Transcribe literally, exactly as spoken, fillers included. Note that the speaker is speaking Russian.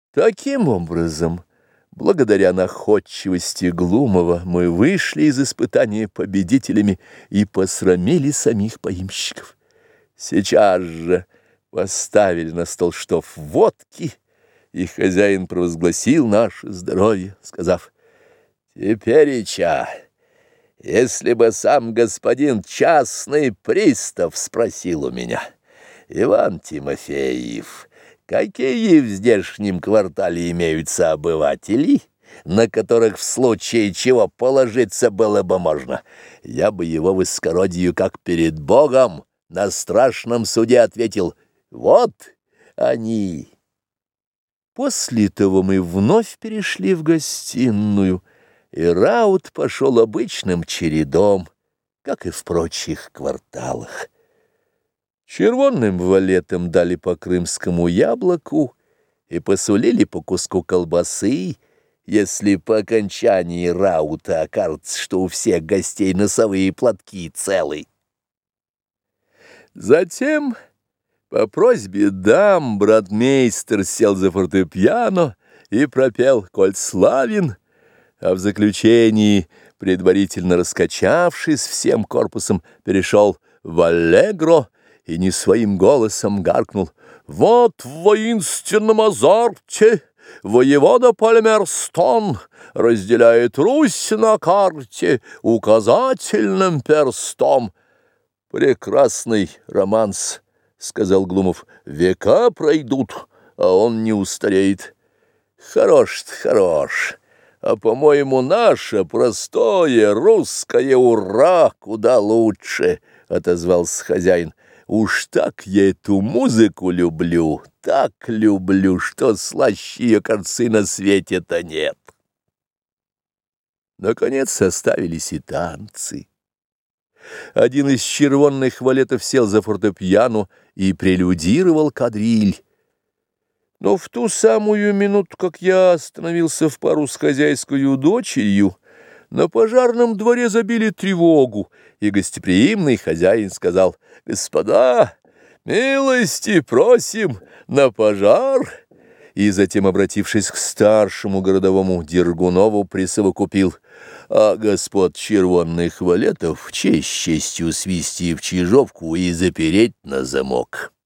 Таким образом, благодаря находчивости Глумова, мы вышли из испытания победителями и посрамили самих поимщиков. Сейчас же поставили на стол штоф водки, и хозяин провозгласил наше здоровье, сказав: «Теперича, если бы сам господин частный пристав спросил у меня: Иван Тимофеев, какие в здешнем квартале имеются обыватели, на которых в случае чего положиться было бы можно, я бы его в искородию, как перед Богом, на страшном суде ответил: вот они». После того мы вновь перешли в гостиную, и раут пошел обычным чередом, как и в прочих кварталах. Червонным валетам дали по крымскому яблоку и посулили по куску колбасы, если по окончании раута окажется, что у всех гостей носовые платки целы. Затем, по просьбе дам, братмейстер сел за фортепиано и пропел «Коль славен», а в заключении, предварительно раскачавшись всем корпусом, перешел в аллегро и не своим голосом гаркнул: «Вот в воинственном азарте воевода Пальмерстон разделяет Русь на карте указательным перстом». «Прекрасный романс», — сказал Глумов, — «века пройдут, а он не устареет». «Хорош-то хорош, а, по-моему, наше простое русское «Ура» куда лучше», — отозвался хозяин. «Уж так я эту музыку люблю, так люблю, что слаще ее, кажется, и на свете-то нет». Наконец составились и танцы. Один из червонных валетов сел за фортепиано и прелюдировал кадриль. Но в ту самую минуту, как я остановился в пару с хозяйскою дочерью, на пожарном дворе забили тревогу, и гостеприимный хозяин сказал: «Господа, милости просим на пожар!» И затем, обратившись к старшему городовому Дергунову, присовокупил: «А господ червонных валетов честь честью свести в чижовку и запереть на замок».